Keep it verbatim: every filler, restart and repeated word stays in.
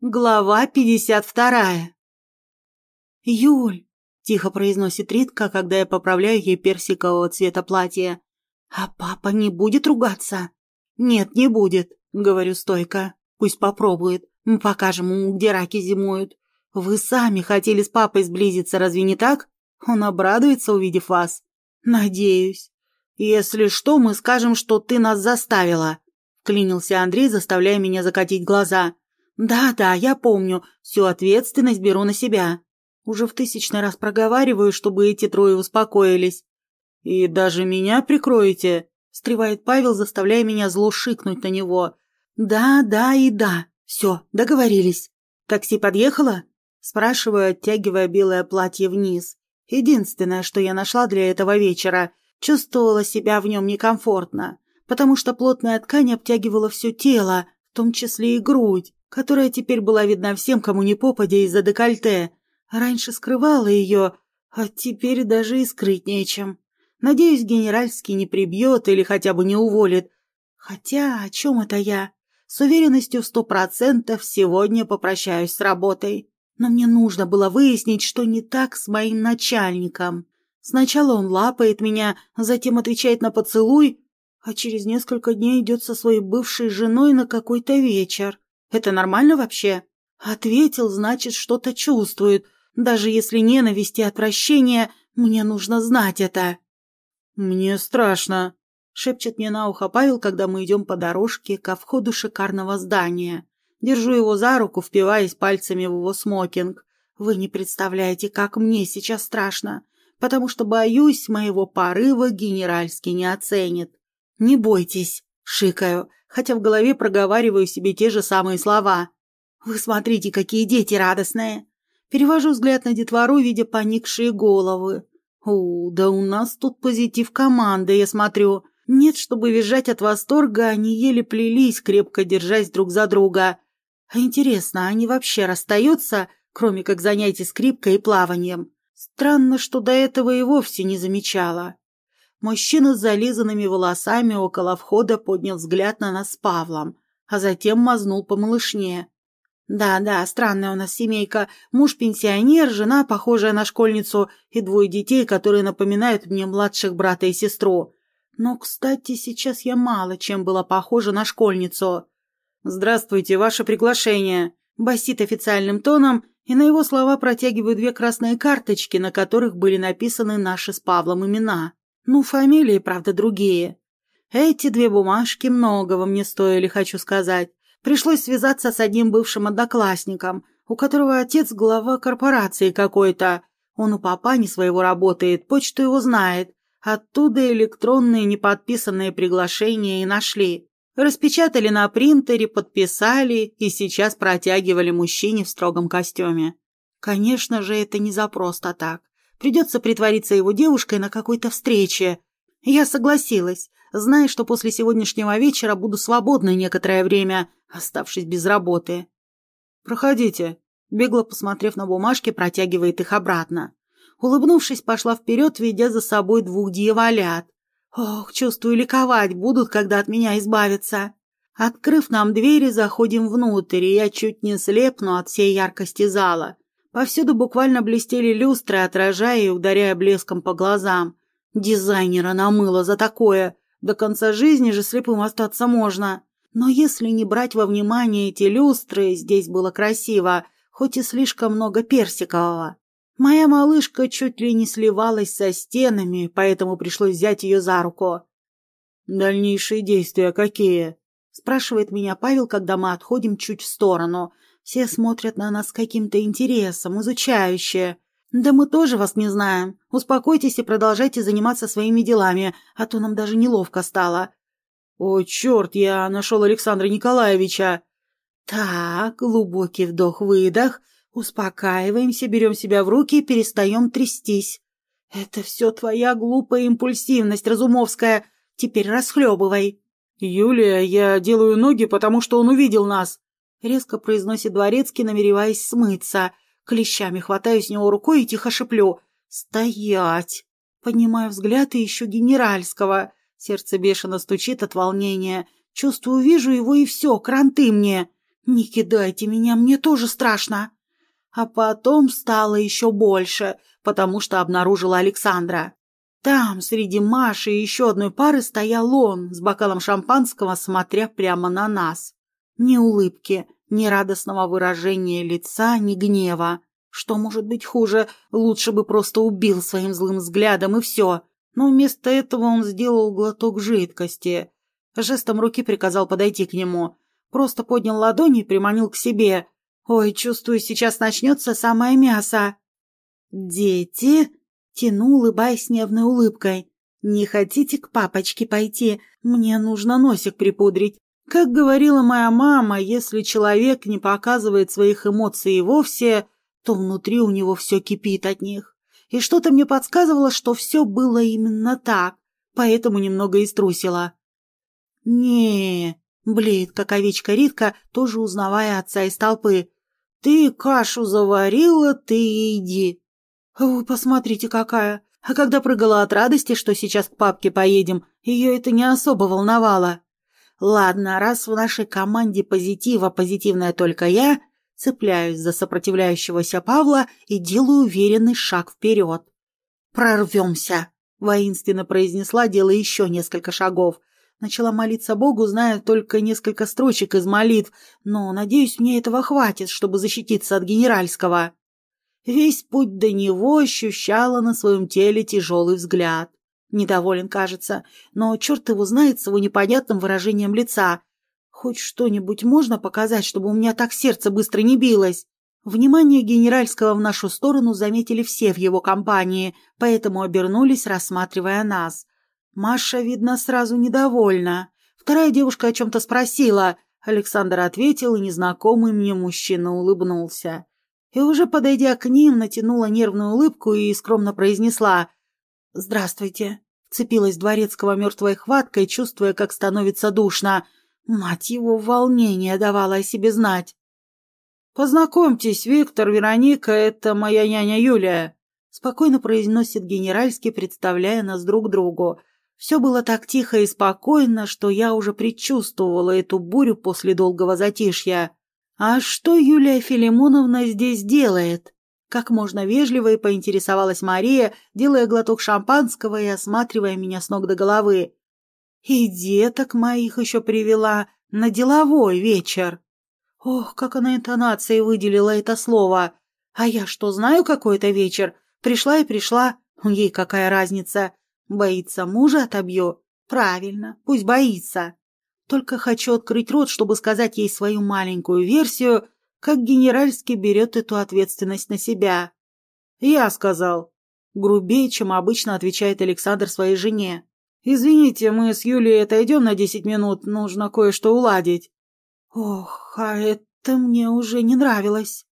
Глава пятьдесят вторая. «Юль», – тихо произносит Ритка, когда я поправляю ей персикового цвета платье, – «а папа не будет ругаться?» «Нет, не будет», – говорю стойко. «Пусть попробует. Мы покажем ему, где раки зимуют. Вы сами хотели с папой сблизиться, разве не так? Он обрадуется, увидев вас». «Надеюсь. Если что, мы скажем, что ты нас заставила», – вклинился Андрей, заставляя меня закатить глаза. «Да-да, я помню. Всю ответственность беру на себя. Уже в тысячный раз проговариваю, чтобы эти трое успокоились». «И даже меня прикроете?» – встревает Павел, заставляя меня зло шикнуть на него. «Да, да и да. Все, договорились. Такси подъехало?» – спрашиваю, оттягивая белое платье вниз. Единственное, что я нашла для этого вечера. Чувствовала себя в нем некомфортно, потому что плотная ткань обтягивала все тело, в том числе и грудь, которая теперь была видна всем, кому не попадя из-за декольте. Раньше скрывала ее, а теперь даже и скрыть нечем. Надеюсь, генеральский не прибьет или хотя бы не уволит. Хотя, о чем это я? С уверенностью в сто процентов сегодня попрощаюсь с работой. Но мне нужно было выяснить, что не так с моим начальником. Сначала он лапает меня, затем отвечает на поцелуй, а через несколько дней идет со своей бывшей женой на какой-то вечер. Это нормально вообще? Ответил, значит, что-то чувствует. Даже если ненависть и отвращение, мне нужно знать это. «Мне страшно», — шепчет мне на ухо Павел, когда мы идем по дорожке ко входу шикарного здания. Держу его за руку, впиваясь пальцами в его смокинг. Вы не представляете, как мне сейчас страшно, потому что, боюсь, моего порыва генеральский не оценит. «Не бойтесь», — шикаю, хотя в голове проговариваю себе те же самые слова. «Вы смотрите, какие дети радостные!» Перевожу взгляд на детвору, видя поникшие головы. «О, да у нас тут позитив команды, я смотрю. Нет, чтобы визжать от восторга, они еле плелись, крепко держась друг за друга. А интересно, они вообще расстаются, кроме как занятий скрипкой и плаванием? Странно, что до этого и вовсе не замечала». Мужчина с зализанными волосами около входа поднял взгляд на нас с Павлом, а затем мазнул по малышне. «Да-да, странная у нас семейка. Муж пенсионер, жена, похожая на школьницу, и двое детей, которые напоминают мне младших брата и сестру. Но, кстати, сейчас я мало чем была похожа на школьницу». «Здравствуйте, ваше приглашение», — басит официальным тоном, и на его слова протягиваю две красные карточки, на которых были написаны наши с Павлом имена. Ну, фамилии, правда, другие. Эти две бумажки многого мне стоили, хочу сказать. Пришлось связаться с одним бывшим одноклассником, у которого отец глава корпорации какой-то. Он у папани своего работает, почту его знает. Оттуда электронные неподписанные приглашения и нашли. Распечатали на принтере, подписали и сейчас протягивали мужчине в строгом костюме. Конечно же, это не за просто так. Придется притвориться его девушкой на какой-то встрече. Я согласилась, зная, что после сегодняшнего вечера буду свободна некоторое время, оставшись без работы. «Проходите», — бегло посмотрев на бумажки, протягивает их обратно. Улыбнувшись, пошла вперед, ведя за собой двух дьяволят. Ох, чувствую, ликовать будут, когда от меня избавятся. Открыв нам двери, заходим внутрь, и я чуть не слепну от всей яркости зала. Повсюду буквально блестели люстры, отражая и ударяя блеском по глазам. Дизайнера намыло за такое. До конца жизни же слепым остаться можно. Но если не брать во внимание эти люстры, здесь было красиво, хоть и слишком много персикового. Моя малышка чуть ли не сливалась со стенами, поэтому пришлось взять ее за руку. «Дальнейшие действия какие?» – спрашивает меня Павел, когда мы отходим чуть в сторону. Все смотрят на нас с каким-то интересом, изучающе. «Да мы тоже вас не знаем. Успокойтесь и продолжайте заниматься своими делами, а то нам даже неловко стало». «О, черт, я нашел Александра Николаевича!» «Так, глубокий вдох-выдох, успокаиваемся, берем себя в руки и перестаем трястись. Это все твоя глупая импульсивность, Разумовская. Теперь расхлебывай». «Юлия, я делаю ноги, потому что он увидел нас», — резко произносит Дворецкий, намереваясь смыться. Клещами хватаю с него рукой и тихо шеплю: «Стоять!» Поднимаю взгляд и ищу генеральского. Сердце бешено стучит от волнения. Чувствую, вижу его, и все, кранты мне. «Не кидайте меня, мне тоже страшно». А потом стало еще больше, потому что обнаружила Александра. Там, среди Маши и еще одной пары, стоял он с бокалом шампанского, смотря прямо на нас. Ни улыбки, ни радостного выражения лица, ни гнева. Что может быть хуже? Лучше бы просто убил своим злым взглядом и все. Но вместо этого он сделал глоток жидкости. Жестом руки приказал подойти к нему. Просто поднял ладони и приманил к себе. «Ой, чувствую, сейчас начнется самое мясо». «Дети?» — тяну, улыбаясь нервной улыбкой. «Не хотите к папочке пойти? Мне нужно носик припудрить. Как говорила моя мама, если человек не показывает своих эмоций вовсе, то внутри у него все кипит от них. И что-то мне подсказывало, что все было именно так, поэтому немного и струсила». «Не-е-е», блеет, как овечка Ритка, тоже узнавая отца из толпы. «Ты кашу заварила, ты и иди». Вы посмотрите, какая. А когда прыгала от радости, что сейчас к папке поедем, ее это не особо волновало. Ладно, раз в нашей команде позитива позитивная только я, цепляюсь за сопротивляющегося Павла и делаю уверенный шаг вперед. «Прорвемся», — воинственно произнесла, делая еще несколько шагов. Начала молиться Богу, зная только несколько строчек из молитв, но, надеюсь, мне этого хватит, чтобы защититься от генеральского. Весь путь до него ощущала на своем теле тяжелый взгляд. Недоволен, кажется, но черт его знает с его непонятным выражением лица. Хоть что-нибудь можно показать, чтобы у меня так сердце быстро не билось? Внимание генеральского в нашу сторону заметили все в его компании, поэтому обернулись, рассматривая нас. Маша, видно, сразу недовольна. Вторая девушка о чем-то спросила. Александр ответил, и незнакомый мне мужчина улыбнулся. И уже подойдя к ним, натянула нервную улыбку и скромно произнесла: «Здравствуйте». Вцепилась дворецкого мертвой хваткой, чувствуя, как становится душно. Мать его, волнение давала о себе знать. «Познакомьтесь, Виктор, Вероника, это моя няня Юлия», — спокойно произносит генеральский, представляя нас друг другу. Все было так тихо и спокойно, что я уже предчувствовала эту бурю после долгого затишья. «А что Юлия Филимоновна здесь делает?» Как можно вежливо поинтересовалась Мария, делая глоток шампанского и осматривая меня с ног до головы. «И деток моих еще привела на деловой вечер». Ох, как она интонацией выделила это слово. А я что, знаю, какой это вечер? Пришла и пришла. Ей какая разница? Боится мужа отобью? Правильно, пусть боится. Только хочу открыть рот, чтобы сказать ей свою маленькую версию, как генеральский берет эту ответственность на себя. «Я сказал». Грубее, чем обычно отвечает Александр своей жене. «Извините, мы с Юлией отойдем на десять минут, нужно кое-что уладить». Ох, а это мне уже не нравилось.